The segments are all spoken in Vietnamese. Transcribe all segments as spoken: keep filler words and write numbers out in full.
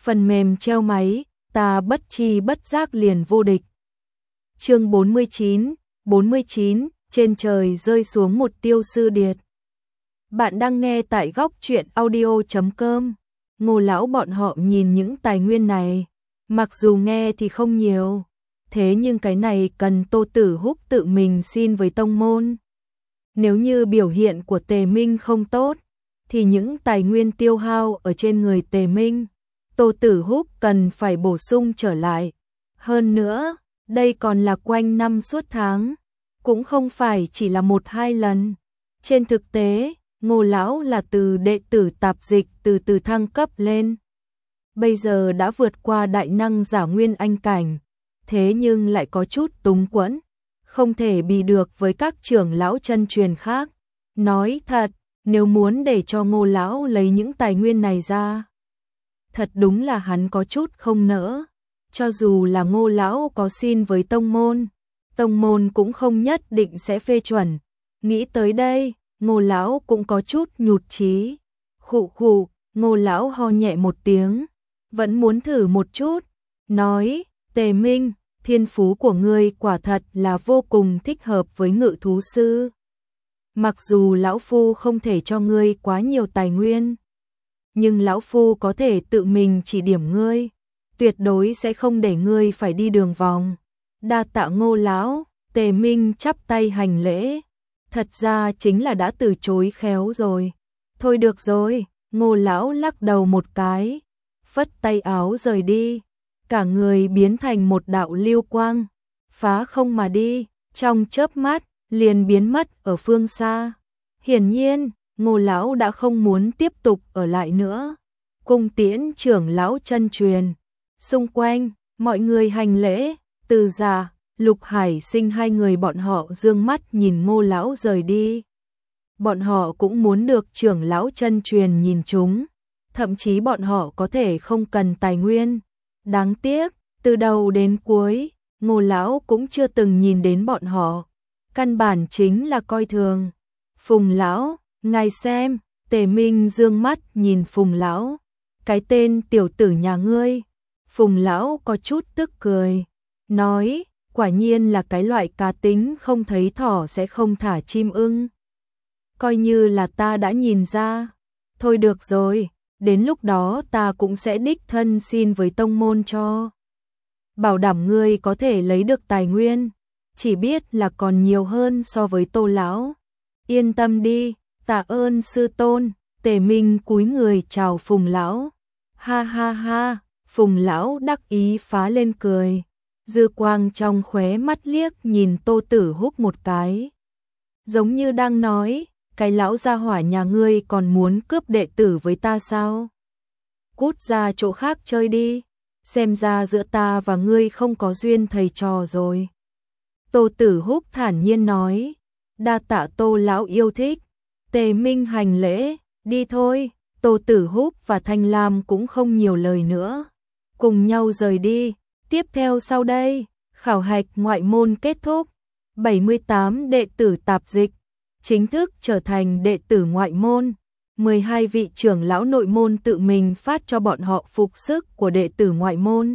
Phần mềm treo máy, ta bất chi bất giác liền vô địch. Chương bốn mươi chín, bốn mươi chín, trên trời rơi xuống một tiêu sư điệt. Bạn đang nghe tại góc truyện audio chấm com. Ngô lão bọn họ nhìn những tài nguyên này, mặc dù nghe thì không nhiều, thế nhưng cái này cần Tô Tử Húc tự mình xin với tông môn. Nếu như biểu hiện của Tề Minh không tốt, thì những tài nguyên tiêu hao ở trên người Tề Minh, Tô Tử Húc cần phải bổ sung trở lại. Hơn nữa, đây còn là quanh năm suốt tháng, cũng không phải chỉ là một hai lần. Trên thực tế, Ngô lão là từ đệ tử tạp dịch từ từ thăng cấp lên. Bây giờ đã vượt qua đại năng giả nguyên anh cảnh, thế nhưng lại có chút túng quẫn, không thể bì được với các trưởng lão chân truyền khác. Nói thật, nếu muốn để cho Ngô lão lấy những tài nguyên này ra, thật đúng là hắn có chút không nỡ. Cho dù là Ngô lão có xin với tông môn, tông môn cũng không nhất định sẽ phê chuẩn. Nghĩ tới đây, Ngô lão cũng có chút nhụt chí. Khụ khụ, Ngô lão ho nhẹ một tiếng, vẫn muốn thử một chút, nói: "Tề Minh, thiên phú của ngươi quả thật là vô cùng thích hợp với ngự thú sư. Mặc dù lão phu không thể cho ngươi quá nhiều tài nguyên, nhưng lão phu có thể tự mình chỉ điểm ngươi, tuyệt đối sẽ không để ngươi phải đi đường vòng." Đa tạ Ngô lão. Tề Minh chắp tay hành lễ, thật ra chính là đã từ chối khéo rồi. Thôi được rồi, Ngô lão lắc đầu một cái, phất tay áo rời đi, cả người biến thành một đạo lưu quang, phá không mà đi, trong chớp mắt liền biến mất ở phương xa. Hiển nhiên, Ngô lão đã không muốn tiếp tục ở lại nữa. Cung tiễn trưởng lão chân truyền. Xung quanh, mọi người hành lễ, Từ Dạ, Lục Hải Sinh hai người bọn họ dương mắt nhìn Ngô lão rời đi. Bọn họ cũng muốn được trưởng lão chân truyền nhìn chúng, thậm chí bọn họ có thể không cần tài nguyên. Đáng tiếc, từ đầu đến cuối, Ngô lão cũng chưa từng nhìn đến bọn họ, căn bản chính là coi thường. Phùng lão, ngài xem. Tề Minh dương mắt nhìn Phùng lão, cái tên tiểu tử nhà ngươi. Phùng lão có chút tức cười, nói: "Quả nhiên là cái loại cá tính không thấy thỏ sẽ không thả chim ưng. Coi như là ta đã nhìn ra. Thôi được rồi, đến lúc đó ta cũng sẽ đích thân xin với tông môn cho. Bảo đảm ngươi có thể lấy được tài nguyên, chỉ biết là còn nhiều hơn so với Tô lão. Yên tâm đi, tạ ơn sư tôn." Tề Minh cúi người chào Phùng lão. Ha ha ha, Phùng lão đắc ý phá lên cười, dư quang trong khóe mắt liếc nhìn Tô Tử Húc một cái, giống như đang nói: "Cái lão gia hỏa nhà ngươi còn muốn cướp đệ tử với ta sao? Cút ra chỗ khác chơi đi, xem ra giữa ta và ngươi không có duyên thầy trò rồi." Tô Tử Húc thản nhiên nói: "Đa tạ Tô lão yêu thích." Tề Minh hành lễ, đi thôi. Tô Tử Húc và Thanh Lam cũng không nhiều lời nữa, cùng nhau rời đi. Tiếp theo sau đây, khảo hạch ngoại môn kết thúc, bảy mươi tám đệ tử tạp dịch chính thức trở thành đệ tử ngoại môn. mười hai vị trưởng lão nội môn tự mình phát cho bọn họ phục sức của đệ tử ngoại môn,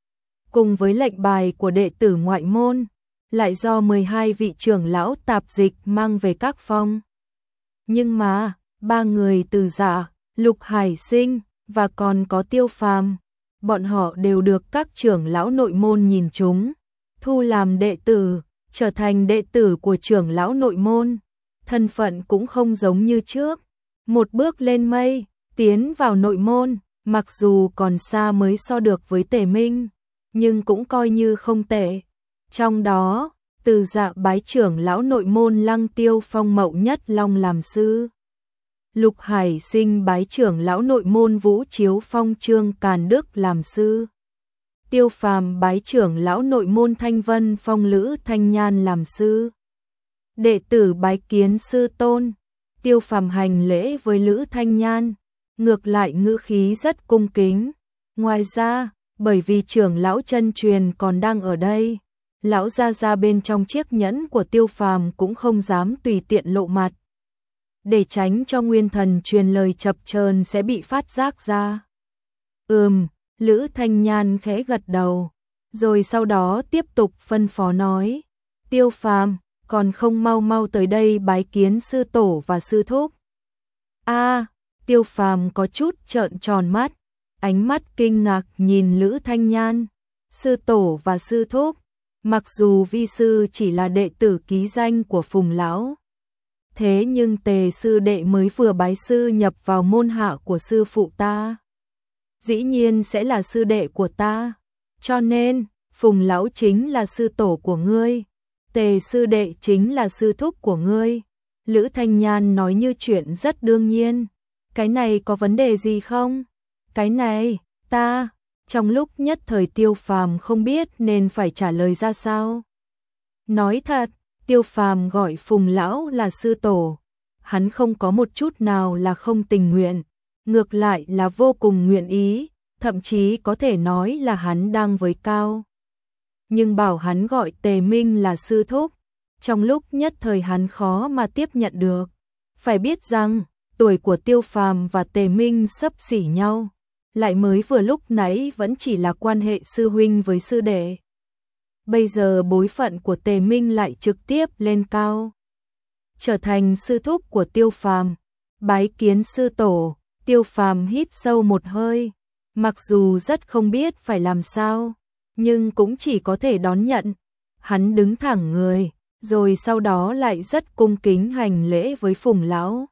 cùng với lệnh bài của đệ tử ngoại môn, lại do mười hai vị trưởng lão tạp dịch mang về các phong. Nhưng mà, ba người Từ Dạ, Lục Hải Sinh và còn có Tiêu Phàm, bọn họ đều được các trưởng lão nội môn nhìn chúng, thu làm đệ tử, trở thành đệ tử của trưởng lão nội môn. Thân phận cũng không giống như trước, một bước lên mây, tiến vào nội môn, mặc dù còn xa mới so được với Tề Minh, nhưng cũng coi như không tệ. Trong đó, Từ Dạ bái trưởng lão nội môn Lăng Tiêu Phong Mậu Nhất Long làm sư. Lục Hải Sinh bái trưởng lão nội môn Vũ Chiếu Phong Trương Càn Đức làm sư. Tiêu Phàm bái trưởng lão nội môn Thanh Vân Phong Lữ Thanh Nhan làm sư. Đệ tử bái kiến sư tôn. Tiêu Phàm hành lễ với Lữ Thanh Nhan, ngược lại ngữ khí rất cung kính. Ngoài ra, bởi vì trưởng lão chân truyền còn đang ở đây, lão gia gia bên trong chiếc nhẫn của Tiêu Phàm cũng không dám tùy tiện lộ mặt, để tránh cho nguyên thần truyền lời chập chờn sẽ bị phát giác ra. Ừm, Lữ Thanh Nhan khẽ gật đầu, rồi sau đó tiếp tục phân phó nói, Tiêu Phàm, còn không mau mau tới đây bái kiến sư tổ và sư thúc. A, Tiêu Phàm có chút trợn tròn mắt, ánh mắt kinh ngạc nhìn Lữ Thanh Nhan, sư tổ và sư thúc, mặc dù vi sư chỉ là đệ tử ký danh của Phùng lão, thế nhưng Tề sư đệ mới vừa bái sư nhập vào môn hạ của sư phụ ta, dĩ nhiên sẽ là sư đệ của ta, cho nên Phùng lão chính là sư tổ của ngươi, Tề sư đệ chính là sư thúc của ngươi. Lữ Thanh Nhan nói như chuyện rất đương nhiên. Cái này có vấn đề gì không? Cái này, ta, trong lúc nhất thời Tiêu Phàm không biết nên phải trả lời ra sao. Nói thật, Tiêu Phàm gọi Phùng lão là sư tổ, hắn không có một chút nào là không tình nguyện, ngược lại là vô cùng nguyện ý, thậm chí có thể nói là hắn đang với cao. Nhưng bảo hắn gọi Tề Minh là sư thúc, trong lúc nhất thời hắn khó mà tiếp nhận được. Phải biết rằng, tuổi của Tiêu Phàm và Tề Minh xấp xỉ nhau, lại mới vừa lúc nãy vẫn chỉ là quan hệ sư huynh với sư đệ. Bây giờ bối phận của Tề Minh lại trực tiếp lên cao, trở thành sư thúc của Tiêu Phàm, bái kiến sư tổ. Tiêu Phàm hít sâu một hơi, mặc dù rất không biết phải làm sao, nhưng cũng chỉ có thể đón nhận. Hắn đứng thẳng người, rồi sau đó lại rất cung kính hành lễ với Phùng lão.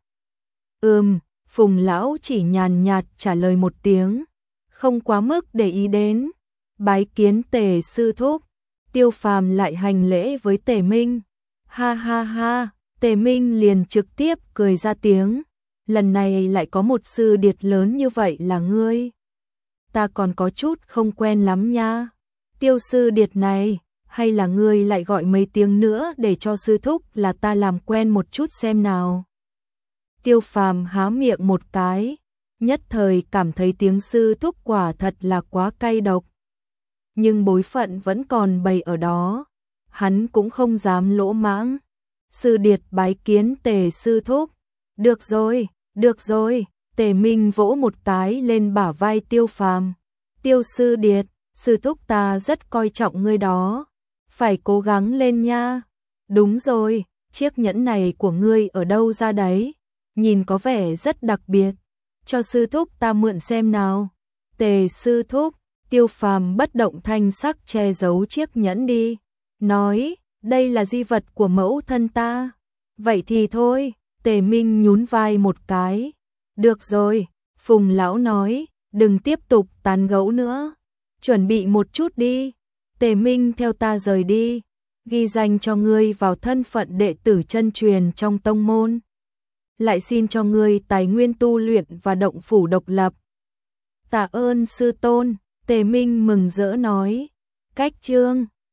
Ừm, Phùng lão chỉ nhàn nhạt trả lời một tiếng, không quá mức để ý đến. Bái kiến Tề sư thúc. Tiêu Phàm lại hành lễ với Tề Minh. Ha ha ha, Tề Minh liền trực tiếp cười ra tiếng. Lần này lại có một sư điệt lớn như vậy là ngươi. Ta còn có chút không quen lắm nha. Tiêu sư điệt này, hay là ngươi lại gọi mấy tiếng nữa để cho sư thúc là ta làm quen một chút xem nào. Tiêu Phàm há miệng một cái, nhất thời cảm thấy tiếng sư thúc quả thật là quá cay độc. Nhưng bối phận vẫn còn bày ở đó, hắn cũng không dám lỗ mãng. Sư điệt bái kiến Tề sư thúc. Được rồi, được rồi, Tề Minh vỗ một cái lên bả vai Tiêu Phàm. Tiêu sư điệt, sư thúc ta rất coi trọng ngươi đó, phải cố gắng lên nha. Đúng rồi, chiếc nhẫn này của ngươi ở đâu ra đấy? Nhìn có vẻ rất đặc biệt, cho sư thúc ta mượn xem nào. Tề sư thúc, Tiêu Phàm bất động thanh sắc che giấu chiếc nhẫn đi, nói, đây là di vật của mẫu thân ta. Vậy thì thôi, Tề Minh nhún vai một cái. Được rồi, Phùng lão nói, đừng tiếp tục tán gẫu nữa, chuẩn bị một chút đi. Tề Minh theo ta rời đi, ghi danh cho ngươi vào thân phận đệ tử chân truyền trong tông môn. Lại xin cho ngươi tài nguyên tu luyện và động phủ độc lập. Tạ ơn sư tôn, Tề Minh mừng rỡ nói. Cách chương